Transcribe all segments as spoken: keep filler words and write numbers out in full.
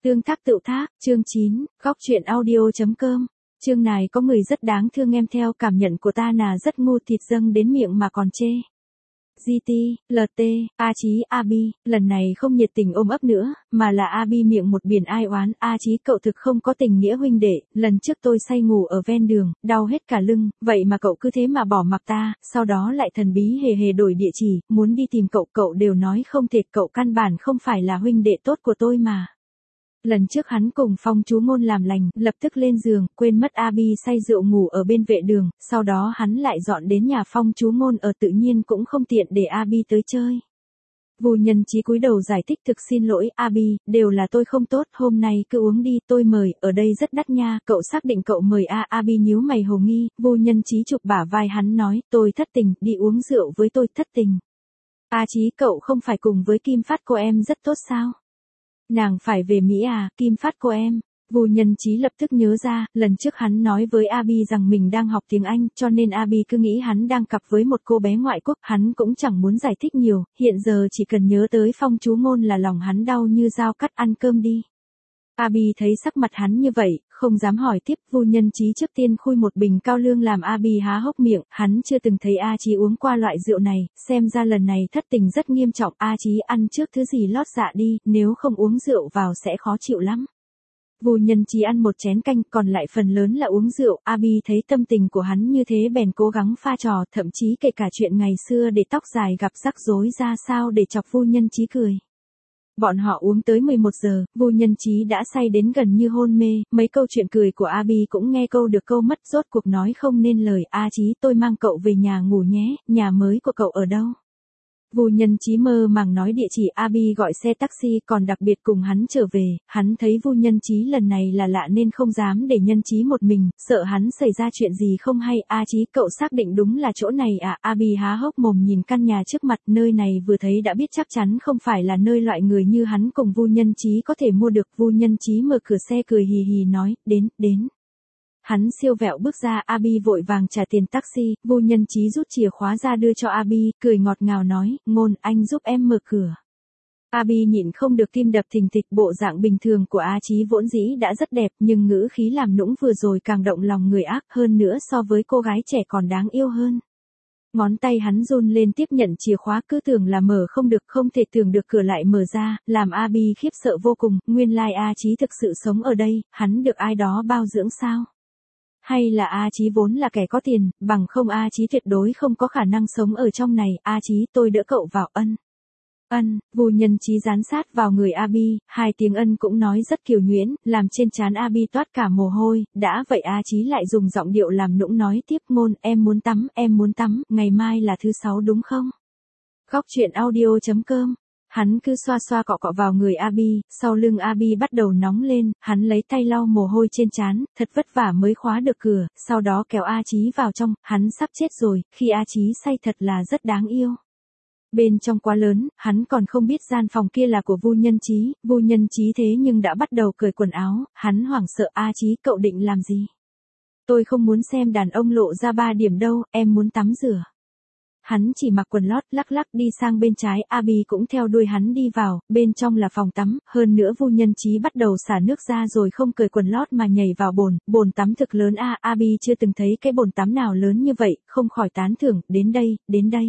Tương tác tự thác, chương chín, góc truyện audio.com. Chương này có người rất đáng thương em theo cảm nhận của ta là rất ngu thịt dâng đến miệng mà còn chê. giê tê, lờ tê, A Chí, Abi, lần này không nhiệt tình ôm ấp nữa, mà là Abi miệng một biển ai oán. A Chí cậu thực không có tình nghĩa huynh đệ, lần trước tôi say ngủ ở ven đường, đau hết cả lưng, vậy mà cậu cứ thế mà bỏ mặc ta, sau đó lại thần bí hề hề đổi địa chỉ, muốn đi tìm cậu, cậu đều nói không thể, cậu căn bản không phải là huynh đệ tốt của tôi mà. Lần trước hắn cùng Phong chú ngôn làm lành, lập tức lên giường, quên mất Abi say rượu ngủ ở bên vệ đường, sau đó hắn lại dọn đến nhà Phong chú ngôn ở, tự nhiên cũng không tiện để Abi tới chơi. Vu Nhân Chí cúi đầu giải thích, thực xin lỗi Abi, đều là tôi không tốt, hôm nay cứ uống đi, tôi mời, ở đây rất đắt nha, cậu xác định cậu mời a? Abi nhíu mày hồ nghi. Vu Nhân Chí chụp bả vai hắn nói, tôi thất tình, đi uống rượu với tôi, thất tình. A Chí, cậu không phải cùng với Kim Phát cô em rất tốt sao? Nàng phải về Mỹ à? Kim Phát cô em. Vu Nhân Chí lập tức nhớ ra, lần trước hắn nói với Abi rằng mình đang học tiếng Anh, cho nên Abi cứ nghĩ hắn đang cặp với một cô bé ngoại quốc, hắn cũng chẳng muốn giải thích nhiều, hiện giờ chỉ cần nhớ tới Phong chú ngôn là lòng hắn đau như dao cắt, ăn cơm đi. Abi thấy sắc mặt hắn như vậy, không dám hỏi tiếp. Vu Nhân Chí trước tiên khui một bình cao lương làm Abi há hốc miệng, hắn chưa từng thấy A Chí uống qua loại rượu này, xem ra lần này thất tình rất nghiêm trọng. A Chí ăn trước thứ gì lót dạ đi, nếu không uống rượu vào sẽ khó chịu lắm. Vu Nhân Chí ăn một chén canh, còn lại phần lớn là uống rượu. Abi thấy tâm tình của hắn như thế bèn cố gắng pha trò, thậm chí kể cả chuyện ngày xưa để tóc dài gặp rắc rối ra sao để chọc Vu Nhân Chí cười. Bọn họ uống tới mười một giờ, Vu Nhân Chí đã say đến gần như hôn mê, mấy câu chuyện cười của Abi cũng nghe câu được câu mất, rốt cuộc nói không nên lời. A Chí, tôi mang cậu về nhà ngủ nhé, nhà mới của cậu ở đâu? Vu Nhân Chí mơ màng nói địa chỉ. Abi gọi xe taxi, còn đặc biệt cùng hắn trở về, hắn thấy Vu Nhân Chí lần này là lạ nên không dám để Nhân Chí một mình, sợ hắn xảy ra chuyện gì không hay. A Chí, cậu xác định đúng là chỗ này à? Abi há hốc mồm nhìn căn nhà trước mặt, nơi này vừa thấy đã biết chắc chắn không phải là nơi loại người như hắn cùng Vu Nhân Chí có thể mua được. Vu Nhân Chí mở cửa xe cười hì hì nói, đến, đến. Hắn siêu vẹo bước ra, Abi vội vàng trả tiền taxi, Vu Nhân Chí rút chìa khóa ra đưa cho Abi, cười ngọt ngào nói, ngôn, anh giúp em mở cửa. Abi nhịn không được tim đập thình thịch, bộ dạng bình thường của A Chí vốn dĩ đã rất đẹp, nhưng ngữ khí làm nũng vừa rồi càng động lòng người ác hơn nữa, so với cô gái trẻ còn đáng yêu hơn. Ngón tay hắn run lên tiếp nhận chìa khóa, cứ tưởng là mở không được, không thể tưởng được cửa lại mở ra, làm Abi khiếp sợ vô cùng, nguyên lai like A Chí thực sự sống ở đây, hắn được ai đó bao dưỡng sao? Hay là A Chí vốn là kẻ có tiền, bằng không A Chí tuyệt đối không có khả năng sống ở trong này. A Chí, tôi đỡ cậu vào. Ân. Ân. Vu Nhân Chí dán sát vào người Abi, hai tiếng ân cũng nói rất kiều nhuyễn, làm trên trán Abi toát cả mồ hôi. Đã vậy A Chí lại dùng giọng điệu làm nũng nói tiếp, ngôn, em muốn tắm, em muốn tắm, ngày mai là thứ sáu đúng không? Góc truyện audio.com. Hắn cứ xoa xoa cọ cọ vào người Abi, sau lưng Abi bắt đầu nóng lên, hắn lấy tay lau mồ hôi trên trán, thật vất vả mới khóa được cửa, sau đó kéo A Chí vào trong, hắn sắp chết rồi, khi A Chí say thật là rất đáng yêu. Bên trong quá lớn, hắn còn không biết gian phòng kia là của Vu Nhân Chí, Vu Nhân Chí thế nhưng đã bắt đầu cởi quần áo, hắn hoảng sợ. A Chí, cậu định làm gì? Tôi không muốn xem đàn ông lộ ra ba điểm đâu, em muốn tắm rửa. Hắn chỉ mặc quần lót, lắc lắc đi sang bên trái, Abi cũng theo đuôi hắn đi vào, bên trong là phòng tắm, hơn nữa Vu Nhân Chí bắt đầu xả nước ra rồi không cởi quần lót mà nhảy vào bồn, bồn tắm thực lớn a, Abi chưa từng thấy cái bồn tắm nào lớn như vậy, không khỏi tán thưởng, đến đây, đến đây.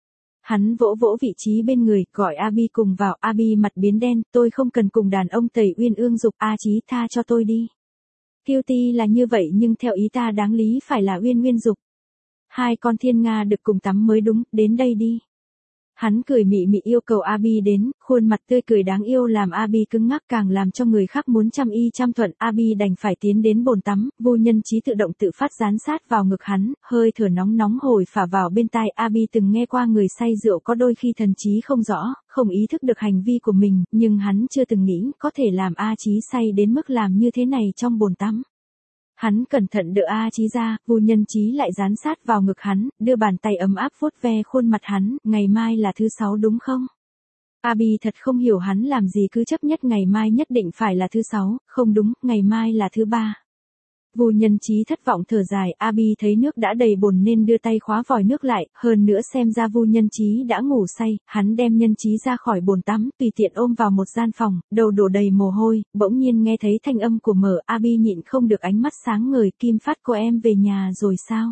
Hắn vỗ vỗ vị trí bên người, gọi Abi cùng vào. Abi mặt biến đen, tôi không cần cùng đàn ông tẩy uyên ương dục. A Chí, tha cho tôi đi. Cutie là như vậy nhưng theo ý ta đáng lý phải là uyên uyên dục. Hai con thiên nga được cùng tắm mới đúng, đến đây đi. Hắn cười mị mị yêu cầu Abi đến, khuôn mặt tươi cười đáng yêu làm Abi cứng ngắc, càng làm cho người khác muốn trăm y trăm thuận. Abi đành phải tiến đến bồn tắm, Vu Nhân Chí tự động tự phát dán sát vào ngực hắn, hơi thở nóng nóng hồi phả vào bên tai. Abi từng nghe qua người say rượu có đôi khi thần trí không rõ, không ý thức được hành vi của mình, nhưng hắn chưa từng nghĩ có thể làm A Chí say đến mức làm như thế này trong bồn tắm. Hắn cẩn thận đỡ A Chí ra, Vu Nhân Chí lại dán sát vào ngực hắn, đưa bàn tay ấm áp vuốt ve khuôn mặt hắn, ngày mai là thứ sáu đúng không? Abi thật không hiểu hắn làm gì cứ chấp nhất ngày mai nhất định phải là thứ sáu, không đúng, ngày mai là thứ ba. Vu Nhân Chí thất vọng thở dài, Abi thấy nước đã đầy bồn nên đưa tay khóa vòi nước lại, hơn nữa xem ra Vu Nhân Chí đã ngủ say, hắn đem Nhân Chí ra khỏi bồn tắm, tùy tiện ôm vào một gian phòng, đầu đổ đầy mồ hôi, bỗng nhiên nghe thấy thanh âm của Mở, Abi nhịn không được ánh mắt sáng ngời, Kim Phát cô em về nhà rồi sao?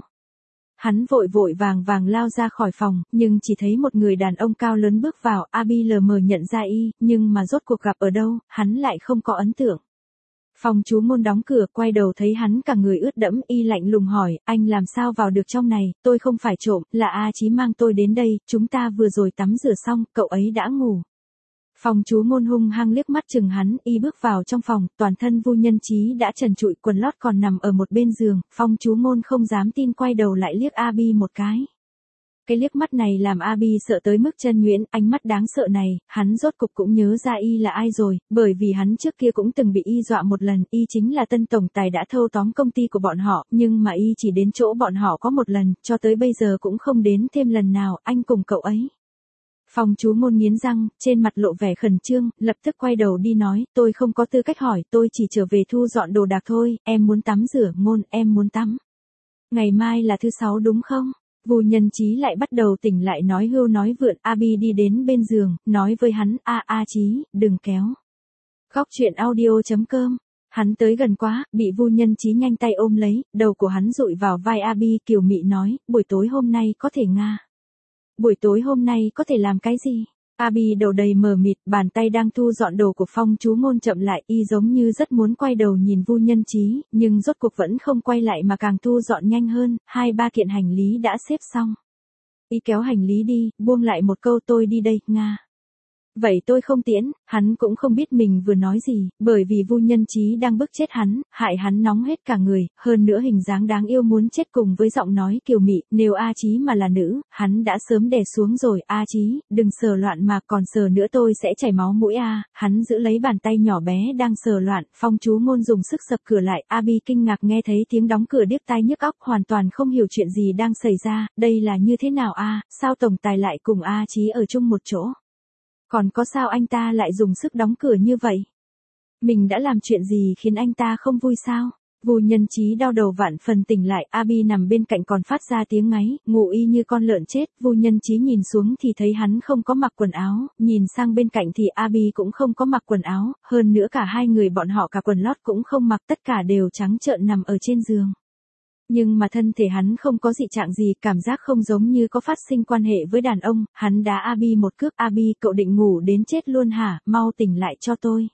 Hắn vội vội vàng vàng lao ra khỏi phòng, nhưng chỉ thấy một người đàn ông cao lớn bước vào, Abi lờ mờ nhận ra y, nhưng mà rốt cuộc gặp ở đâu, hắn lại không có ấn tượng. Phòng chú môn đóng cửa, quay đầu thấy hắn cả người ướt đẫm, y lạnh lùng hỏi, anh làm sao vào được trong này, tôi không phải trộm, là A Chí mang tôi đến đây, chúng ta vừa rồi tắm rửa xong, cậu ấy đã ngủ. Phòng chú môn hung hăng liếc mắt chừng hắn, y bước vào trong phòng, toàn thân Vu Nhân Chí đã trần trụi, quần lót còn nằm ở một bên giường, phòng chú môn không dám tin quay đầu lại liếc Abi một cái. Cái liếc mắt này làm Abi sợ tới mức chân nhuyễn, ánh mắt đáng sợ này, hắn rốt cục cũng nhớ ra y là ai rồi, bởi vì hắn trước kia cũng từng bị y dọa một lần, y chính là tân tổng tài đã thâu tóm công ty của bọn họ, nhưng mà y chỉ đến chỗ bọn họ có một lần, cho tới bây giờ cũng không đến thêm lần nào, anh cùng cậu ấy. Phòng chú môn nghiến răng, trên mặt lộ vẻ khẩn trương, lập tức quay đầu đi nói, tôi không có tư cách hỏi, tôi chỉ trở về thu dọn đồ đạc thôi, em muốn tắm rửa, Ngôn, em muốn tắm. Ngày mai là thứ sáu đúng không? Vu Nhân Chí lại bắt đầu tỉnh lại nói hưu nói vượn, Abi đi đến bên giường, nói với hắn, a a Chí, đừng kéo. Góc truyện audio chấm com. Hắn tới gần quá, bị Vu Nhân Chí nhanh tay ôm lấy, đầu của hắn dụi vào vai Abi, kiều mị nói, buổi tối hôm nay có thể nga. Buổi tối hôm nay có thể làm cái gì? Abi đầu đầy mờ mịt, bàn tay đang thu dọn đồ của phong chú môn chậm lại, y giống như rất muốn quay đầu nhìn Vu Nhân Chí, nhưng rốt cuộc vẫn không quay lại mà càng thu dọn nhanh hơn, hai ba kiện hành lý đã xếp xong. Y kéo hành lý đi, buông lại một câu tôi đi đây, nga. Vậy tôi không tiễn, hắn cũng không biết mình vừa nói gì, bởi vì Vu Nhân Chí đang bức chết hắn, hại hắn nóng hết cả người, hơn nữa hình dáng đáng yêu muốn chết cùng với giọng nói kiều mị, nếu A Chí mà là nữ, hắn đã sớm đè xuống rồi, A Chí, đừng sờ loạn mà còn sờ nữa tôi sẽ chảy máu mũi a. Hắn giữ lấy bàn tay nhỏ bé đang sờ loạn, phong chú môn dùng sức sập cửa lại, Abi kinh ngạc nghe thấy tiếng đóng cửa điếc tai nhức óc, hoàn toàn không hiểu chuyện gì đang xảy ra, đây là như thế nào a, sao tổng tài lại cùng A Chí ở chung một chỗ? Còn có sao anh ta lại dùng sức đóng cửa như vậy? Mình đã làm chuyện gì khiến anh ta không vui sao? Vu Nhân Chí đau đầu vạn phần tỉnh lại, Abi nằm bên cạnh còn phát ra tiếng ngáy, ngủ y như con lợn chết, Vu Nhân Chí nhìn xuống thì thấy hắn không có mặc quần áo, nhìn sang bên cạnh thì Abi cũng không có mặc quần áo, hơn nữa cả hai người bọn họ cả quần lót cũng không mặc, tất cả đều trắng trợn nằm ở trên giường. Nhưng mà thân thể hắn không có dị trạng gì, cảm giác không giống như có phát sinh quan hệ với đàn ông, hắn đá Abi một cước, Abi cậu định ngủ đến chết luôn hả, mau tỉnh lại cho tôi.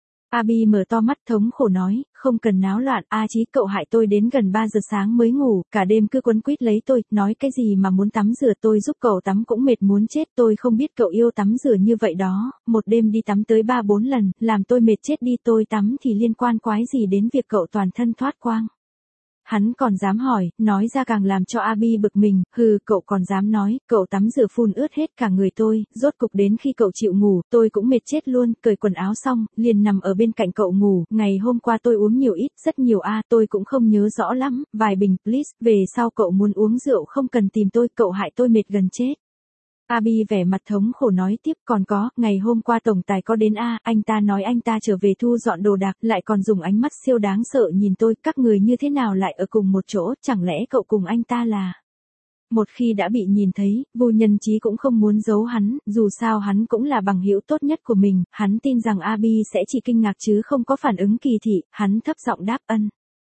Abi mở to mắt thống khổ nói, không cần náo loạn, A Chí cậu hại tôi đến gần ba giờ sáng mới ngủ, cả đêm cứ quấn quýt lấy tôi, nói cái gì mà muốn tắm rửa tôi giúp cậu tắm cũng mệt muốn chết, tôi không biết cậu yêu tắm rửa như vậy đó, một đêm đi tắm tới ba bốn lần, làm tôi mệt chết đi, tôi tắm thì liên quan quái gì đến việc cậu toàn thân thoát quang. Hắn còn dám hỏi, nói ra càng làm cho Abi bực mình, hừ, cậu còn dám nói, cậu tắm rửa phun ướt hết cả người tôi, rốt cục đến khi cậu chịu ngủ, tôi cũng mệt chết luôn, cởi quần áo xong, liền nằm ở bên cạnh cậu ngủ, ngày hôm qua tôi uống nhiều ít, rất nhiều a, tôi cũng không nhớ rõ lắm, vài bình, please, về sau cậu muốn uống rượu không cần tìm tôi, cậu hại tôi mệt gần chết. Abi vẻ mặt thống khổ nói tiếp, còn có, ngày hôm qua tổng tài có đến a, anh ta nói anh ta trở về thu dọn đồ đạc, lại còn dùng ánh mắt siêu đáng sợ nhìn tôi, các người như thế nào lại ở cùng một chỗ, chẳng lẽ cậu cùng anh ta là... Một khi đã bị nhìn thấy, Vu Nhân Chí cũng không muốn giấu hắn, dù sao hắn cũng là bằng hữu tốt nhất của mình, hắn tin rằng Abi sẽ chỉ kinh ngạc chứ không có phản ứng kỳ thị, hắn thấp giọng đáp ân.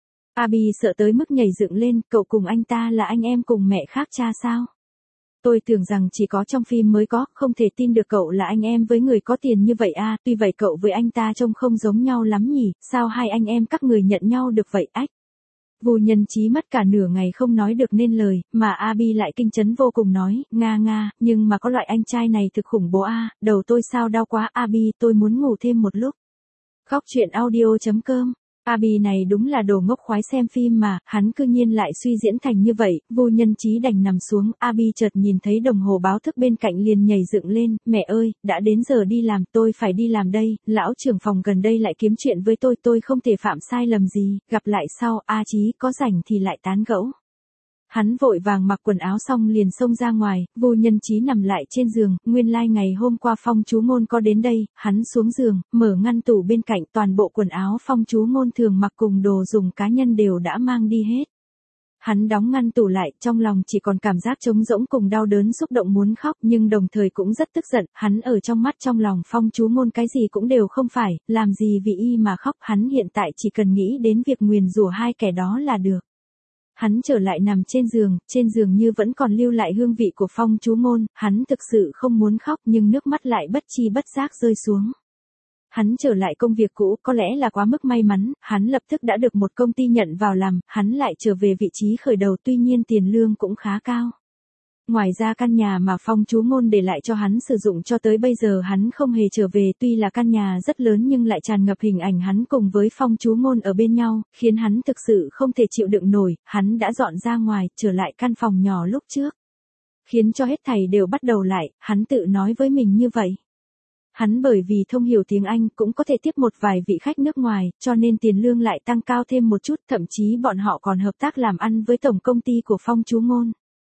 Abi sợ tới mức nhảy dựng lên, cậu cùng anh ta là anh em cùng mẹ khác cha sao? Tôi tưởng rằng chỉ có trong phim mới có, không thể tin được cậu là anh em với người có tiền như vậy a, tuy vậy cậu với anh ta trông không giống nhau lắm nhỉ, sao hai anh em các người nhận nhau được vậy ách? Vu Nhân Chí mất cả nửa ngày không nói được nên lời, mà Abi lại kinh chấn vô cùng nói, nga nga, nhưng mà có loại anh trai này thực khủng bố a, đầu tôi sao đau quá Abi, tôi muốn ngủ thêm một lúc. Góc truyện audio chấm com. Abi này đúng là đồ ngốc khoái xem phim mà, hắn cư nhiên lại suy diễn thành như vậy, Vu Nhân Chí đành nằm xuống, Abi chợt nhìn thấy đồng hồ báo thức bên cạnh liền nhảy dựng lên, mẹ ơi, đã đến giờ đi làm, tôi phải đi làm đây, lão trưởng phòng gần đây lại kiếm chuyện với tôi, tôi không thể phạm sai lầm gì, gặp lại sau, A Chí có rảnh thì lại tán gẫu. Hắn vội vàng mặc quần áo xong liền xông ra ngoài, Vu Nhân Chí nằm lại trên giường, nguyên lai like ngày hôm qua Phong Chú Ngôn có đến đây, hắn xuống giường, mở ngăn tủ bên cạnh, toàn bộ quần áo Phong Chú Ngôn thường mặc cùng đồ dùng cá nhân đều đã mang đi hết. Hắn đóng ngăn tủ lại, trong lòng chỉ còn cảm giác trống rỗng cùng đau đớn xúc động muốn khóc, nhưng đồng thời cũng rất tức giận, hắn ở trong mắt trong lòng Phong Chú Ngôn cái gì cũng đều không phải, làm gì vì y mà khóc, hắn hiện tại chỉ cần nghĩ đến việc nguyền rủa hai kẻ đó là được. Hắn trở lại nằm trên giường, trên giường như vẫn còn lưu lại hương vị của Phong Chú Ngôn, hắn thực sự không muốn khóc nhưng nước mắt lại bất chi bất giác rơi xuống. Hắn trở lại công việc cũ, có lẽ là quá mức may mắn, hắn lập tức đã được một công ty nhận vào làm, hắn lại trở về vị trí khởi đầu, tuy nhiên tiền lương cũng khá cao. Ngoài ra căn nhà mà Phong Chú Ngôn để lại cho hắn sử dụng cho tới bây giờ hắn không hề trở về, tuy là căn nhà rất lớn nhưng lại tràn ngập hình ảnh hắn cùng với Phong Chú Ngôn ở bên nhau, khiến hắn thực sự không thể chịu đựng nổi, hắn đã dọn ra ngoài, trở lại căn phòng nhỏ lúc trước. Khiến cho hết thảy đều bắt đầu lại, hắn tự nói với mình như vậy. Hắn bởi vì thông hiểu tiếng Anh cũng có thể tiếp một vài vị khách nước ngoài, cho nên tiền lương lại tăng cao thêm một chút, thậm chí bọn họ còn hợp tác làm ăn với tổng công ty của Phong Chú Ngôn.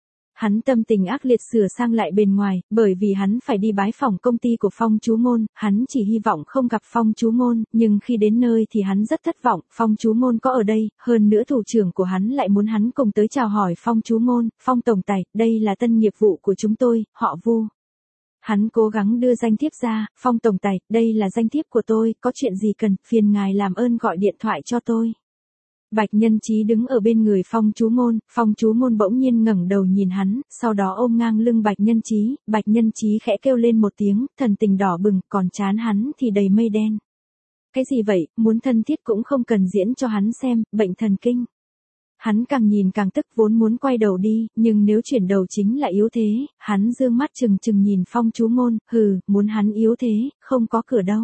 Hắn tâm tình ác liệt sửa sang lại bên ngoài, bởi vì hắn phải đi bái phỏng công ty của Phong Chú Ngôn, hắn chỉ hy vọng không gặp Phong Chú Ngôn, nhưng khi đến nơi thì hắn rất thất vọng, Phong Chú Ngôn có ở đây, hơn nữa thủ trưởng của hắn lại muốn hắn cùng tới chào hỏi Phong Chú Ngôn, Phong tổng tài, đây là tân nghiệp vụ của chúng tôi, họ Vu. Hắn cố gắng đưa danh thiếp ra, Phong tổng tài, đây là danh thiếp của tôi, có chuyện gì cần, phiền ngài làm ơn gọi điện thoại cho tôi. Bạch Nhân Chí đứng ở bên người Phong Chú Ngôn, Phong Chú Ngôn bỗng nhiên ngẩng đầu nhìn hắn, sau đó ôm ngang lưng Bạch Nhân Chí, Bạch Nhân Chí khẽ kêu lên một tiếng, thần tình đỏ bừng, còn trán hắn thì đầy mây đen. Cái gì vậy, muốn thân thiết cũng không cần diễn cho hắn xem, bệnh thần kinh. Hắn càng nhìn càng tức, vốn muốn quay đầu đi, nhưng nếu chuyển đầu chính là yếu thế, hắn dương mắt chừng chừng nhìn Phong Chú Ngôn, hừ, muốn hắn yếu thế, không có cửa đâu.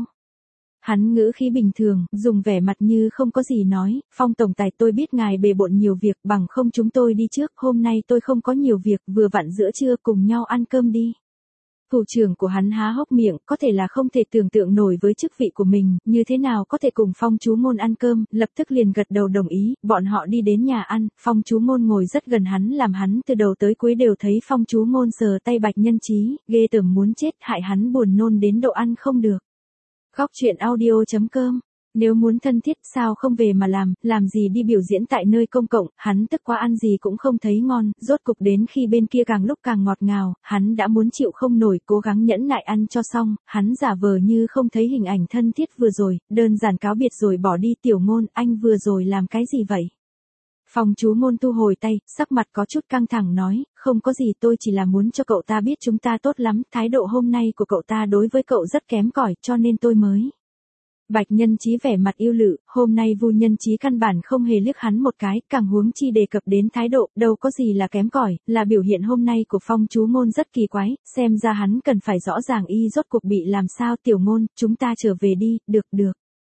Hắn ngữ khí bình thường, dùng vẻ mặt như không có gì nói, Phong tổng tài, tôi biết ngài bề bộn nhiều việc, bằng không chúng tôi đi trước, hôm nay tôi không có nhiều việc, vừa vặn giữa trưa cùng nhau ăn cơm đi. Thủ trưởng của hắn há hốc miệng, có thể là không thể tưởng tượng nổi với chức vị của mình, như thế nào có thể cùng Phong Chú Ngôn ăn cơm, lập tức liền gật đầu đồng ý, bọn họ đi đến nhà ăn, Phong Chú Ngôn ngồi rất gần hắn, làm hắn từ đầu tới cuối đều thấy Phong Chú Ngôn sờ tay Bạch Nhân Chí, ghê tởm muốn chết, hại hắn buồn nôn đến độ ăn không được. Góc truyện audio chấm com. Nếu muốn thân thiết sao không về mà làm, làm gì đi biểu diễn tại nơi công cộng, hắn tức quá ăn gì cũng không thấy ngon, rốt cục đến khi bên kia càng lúc càng ngọt ngào, hắn đã muốn chịu không nổi, cố gắng nhẫn nại ăn cho xong, hắn giả vờ như không thấy hình ảnh thân thiết vừa rồi, đơn giản cáo biệt rồi bỏ đi. Tiểu Ngôn, anh vừa rồi làm cái gì vậy? Phong Chú Ngôn thu hồi tay, sắc mặt có chút căng thẳng nói, không có gì, tôi chỉ là muốn cho cậu ta biết chúng ta tốt lắm, thái độ hôm nay của cậu ta đối với cậu rất kém cỏi, cho nên tôi mới. Bạch Nhân Chí vẻ mặt yêu lự, hôm nay Vu Nhân Chí căn bản không hề liếc hắn một cái, càng huống chi đề cập đến thái độ, đâu có gì là kém cỏi, là biểu hiện hôm nay của Phong Chú Ngôn rất kỳ quái, xem ra hắn cần phải rõ ràng y rốt cuộc bị làm sao. Tiểu Ngôn, chúng ta trở về đi, được được.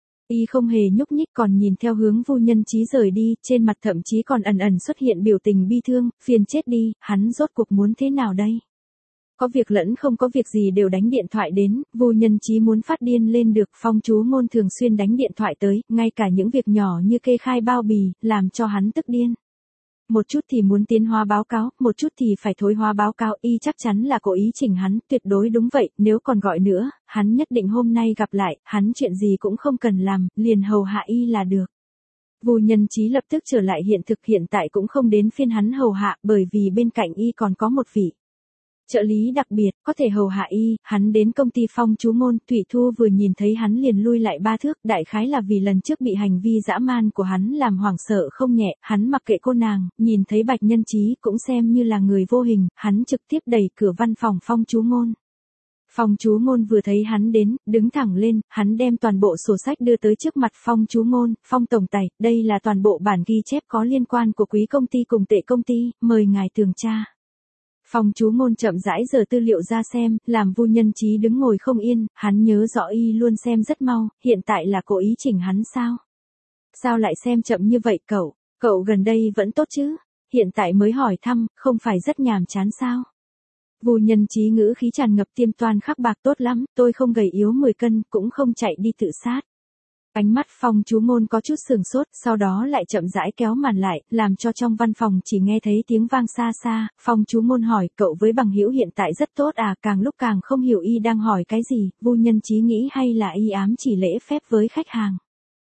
Y không hề nhúc nhích còn nhìn theo hướng Vu Nhân Chí rời đi, trên mặt thậm chí còn ẩn ẩn xuất hiện biểu tình bi thương, phiền chết đi, hắn rốt cuộc muốn thế nào đây? Có việc lẫn không có việc gì đều đánh điện thoại đến, Vu Nhân Chí muốn phát điên lên được, Phong Chú Ngôn thường xuyên đánh điện thoại tới, ngay cả những việc nhỏ như kê khai bao bì, làm cho hắn tức điên. Một chút thì muốn tiến hóa báo cáo, một chút thì phải thối hóa báo cáo, y chắc chắn là cố ý chỉnh hắn, tuyệt đối đúng vậy, nếu còn gọi nữa, hắn nhất định hôm nay gặp lại, hắn chuyện gì cũng không cần làm, liền hầu hạ y là được. Vu Nhân Chí lập tức trở lại hiện thực, hiện tại cũng không đến phiên hắn hầu hạ, bởi vì bên cạnh y còn có một vị trợ lý đặc biệt, có thể hầu hạ y. Hắn đến công ty Phong Chú Ngôn, Thủy Thu vừa nhìn thấy hắn liền lui lại ba thước, đại khái là vì lần trước bị hành vi dã man của hắn làm hoảng sợ không nhẹ, hắn mặc kệ cô nàng, nhìn thấy Bạch Nhân Chí cũng xem như là người vô hình, hắn trực tiếp đẩy cửa văn phòng Phong Chú Ngôn. Phong Chú Ngôn vừa thấy hắn đến, đứng thẳng lên, hắn đem toàn bộ sổ sách đưa tới trước mặt Phong Chú Ngôn, Phong tổng tài, đây là toàn bộ bản ghi chép có liên quan của quý công ty cùng tệ công ty, mời ngài tường tra. Phong Chú Ngôn chậm rãi giở tư liệu ra xem, làm Vu Nhân Chí đứng ngồi không yên, hắn nhớ rõ y luôn xem rất mau, hiện tại là cố ý chỉnh hắn sao? Sao lại xem chậm như vậy cậu? Cậu gần đây vẫn tốt chứ? Hiện tại mới hỏi thăm, không phải rất nhàm chán sao? Vu Nhân Chí ngữ khí tràn ngập tiêm toan khắc bạc, tốt lắm, tôi không gầy yếu mười cân, cũng không chạy đi tự sát. Ánh mắt Phong Chú Môn có chút sừng sốt, sau đó lại chậm rãi kéo màn lại, làm cho trong văn phòng chỉ nghe thấy tiếng vang xa xa. Phong Chú Môn hỏi, cậu với bằng hữu hiện tại rất tốt à? Càng lúc càng không hiểu y đang hỏi cái gì, Vu Nhân Chí nghĩ hay là y ám chỉ lễ phép với khách hàng.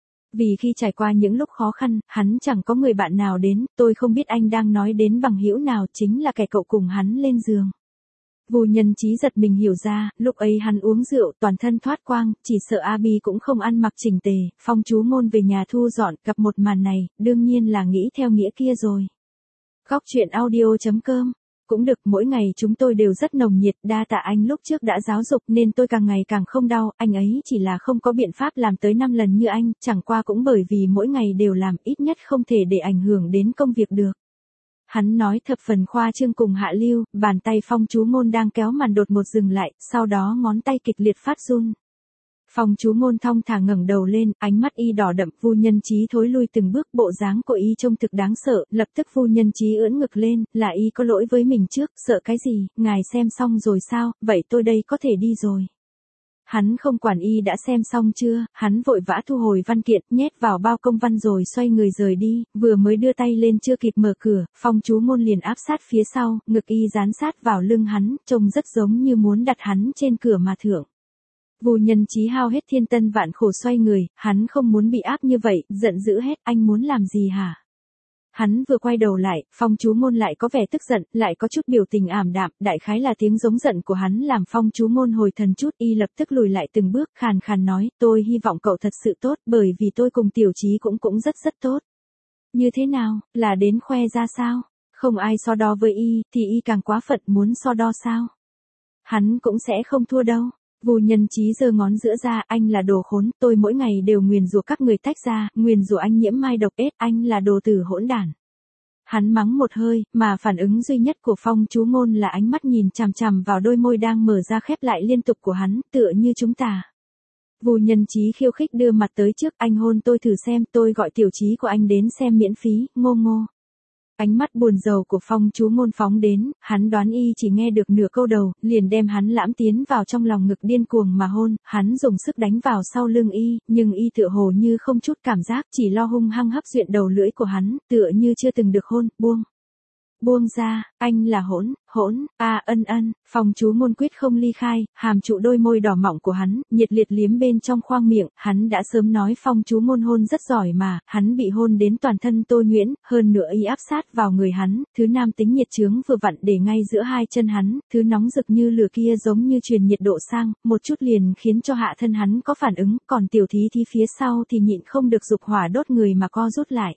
Vì khi trải qua những lúc khó khăn, hắn chẳng có người bạn nào đến, tôi không biết anh đang nói đến bằng hữu nào, chính là kẻ cậu cùng hắn lên giường. Vu Nhân Chí giật mình hiểu ra, lúc ấy hắn uống rượu, toàn thân thoát quang, chỉ sợ Abi cũng không ăn mặc chỉnh tề. Phong Chú Môn về nhà thu dọn, gặp một màn này, đương nhiên là nghĩ theo nghĩa kia rồi. Góc truyện audio chấm com. Cũng được, mỗi ngày chúng tôi đều rất nồng nhiệt, đa tạ anh lúc trước đã giáo dục nên tôi càng ngày càng không đau, anh ấy chỉ là không có biện pháp làm tới năm lần như anh, chẳng qua cũng bởi vì mỗi ngày đều làm, ít nhất không thể để ảnh hưởng đến công việc được. Hắn nói thập phần khoa trương cùng hạ lưu, bàn tay Phong Chú Môn đang kéo màn đột ngột dừng lại, sau đó ngón tay kịch liệt phát run. Phong Chú Môn thong thả ngẩng đầu lên, ánh mắt y đỏ đậm. Vu Nhân Chí thối lui từng bước, bộ dáng của y trông thực đáng sợ. Lập tức Vu Nhân Chí ưỡn ngực lên, là y có lỗi với mình trước, sợ cái gì, ngài xem xong rồi sao, vậy tôi đây có thể đi rồi. Hắn không quản y đã xem xong chưa, hắn vội vã thu hồi văn kiện, nhét vào bao công văn rồi xoay người rời đi, vừa mới đưa tay lên chưa kịp mở cửa, Phong Chú Môn liền áp sát phía sau, ngực y dán sát vào lưng hắn, trông rất giống như muốn đặt hắn trên cửa mà thưởng. Vu Nhân Chí hao hết thiên tân vạn khổ xoay người, hắn không muốn bị áp như vậy, giận dữ hét, anh muốn làm gì hả? Hắn vừa quay đầu lại, Phong Chú Môn lại có vẻ tức giận, lại có chút biểu tình ảm đạm, đại khái là tiếng giống giận của hắn làm Phong Chú Môn hồi thần chút, y lập tức lùi lại từng bước, khàn khàn nói, tôi hy vọng cậu thật sự tốt, bởi vì tôi cùng Tiểu Chí cũng cũng rất rất tốt. Như thế nào, là đến khoe ra sao? Không ai so đo với y, thì y càng quá phận, muốn so đo sao? Hắn cũng sẽ không thua đâu. Vu Nhân Chí giơ ngón giữa ra, anh là đồ khốn, tôi mỗi ngày đều nguyền rủa các người tách ra, nguyền rủa anh nhiễm mai độc ết, anh là đồ tử hỗn đản. Hắn mắng một hơi, mà phản ứng duy nhất của Phong Chú Môn là ánh mắt nhìn chằm chằm vào đôi môi đang mở ra khép lại liên tục của hắn, tựa như chúng ta. Vu Nhân Chí khiêu khích đưa mặt tới trước, anh hôn tôi thử xem, tôi gọi Tiểu Chí của anh đến xem miễn phí, ngô ngô. Ánh mắt buồn rầu của Phong Chú Môn phóng đến, hắn đoán y chỉ nghe được nửa câu đầu, liền đem hắn lãm tiến vào trong lòng ngực điên cuồng mà hôn, hắn dùng sức đánh vào sau lưng y, nhưng y tựa hồ như không chút cảm giác, chỉ lo hung hăng hấp duyện đầu lưỡi của hắn, tựa như chưa từng được hôn, buông. Buông ra, anh là hỗn, hỗn, a ân ân, Phong Chú Môn quyết không ly khai, hàm trụ đôi môi đỏ mọng của hắn, nhiệt liệt liếm bên trong khoang miệng, hắn đã sớm nói Phong Chú Môn hôn rất giỏi mà, hắn bị hôn đến toàn thân tô nhuyễn, hơn nữa y áp sát vào người hắn, thứ nam tính nhiệt chướng vừa vặn để ngay giữa hai chân hắn, thứ nóng rực như lửa kia giống như truyền nhiệt độ sang, một chút liền khiến cho hạ thân hắn có phản ứng, còn Tiểu Thí Thí phía sau thì nhịn không được dục hỏa đốt người mà co rút lại.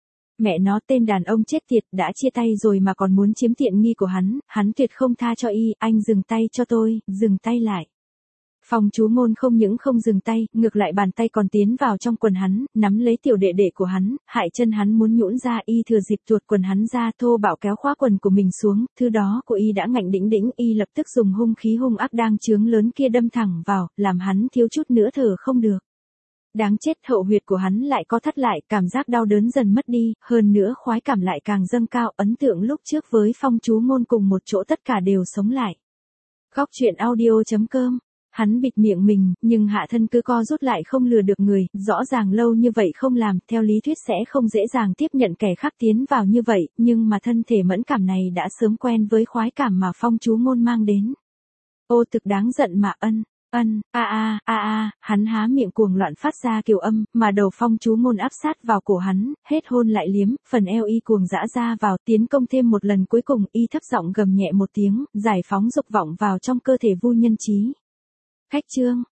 Mẹ nó, tên đàn ông chết tiệt, đã chia tay rồi mà còn muốn chiếm tiện nghi của hắn, hắn tuyệt không tha cho y, anh dừng tay cho tôi, dừng tay lại. Phong Chú Môn không những không dừng tay, ngược lại bàn tay còn tiến vào trong quần hắn, nắm lấy tiểu đệ đệ của hắn, hại chân hắn muốn nhũn ra, y thừa dịp tuột quần hắn ra, thô bạo kéo khóa quần của mình xuống, thứ đó của y đã ngạnh đĩnh đĩnh, y lập tức dùng hung khí hung ác đang chướng lớn kia đâm thẳng vào, làm hắn thiếu chút nữa thở không được. Đáng chết, hậu huyệt của hắn lại co thắt lại, cảm giác đau đớn dần mất đi, hơn nữa khoái cảm lại càng dâng cao, ấn tượng lúc trước với Phong Chú Môn cùng một chỗ tất cả đều sống lại. Góc truyện audio chấm com. Hắn bịt miệng mình, nhưng hạ thân cứ co rút lại không lừa được người, rõ ràng lâu như vậy không làm, theo lý thuyết sẽ không dễ dàng tiếp nhận kẻ khác tiến vào như vậy, nhưng mà thân thể mẫn cảm này đã sớm quen với khoái cảm mà Phong Chú Môn mang đến. Ô thực đáng giận mà ân. Ân, a a, a a, hắn há miệng cuồng loạn phát ra kiều âm, mà đầu Phong Chú Môn áp sát vào cổ hắn, hết hôn lại liếm, phần eo y cuồng dã ra vào, tiến công thêm một lần cuối cùng, y thấp giọng gầm nhẹ một tiếng, giải phóng dục vọng vào trong cơ thể Vu Nhân Chí. Khách trương,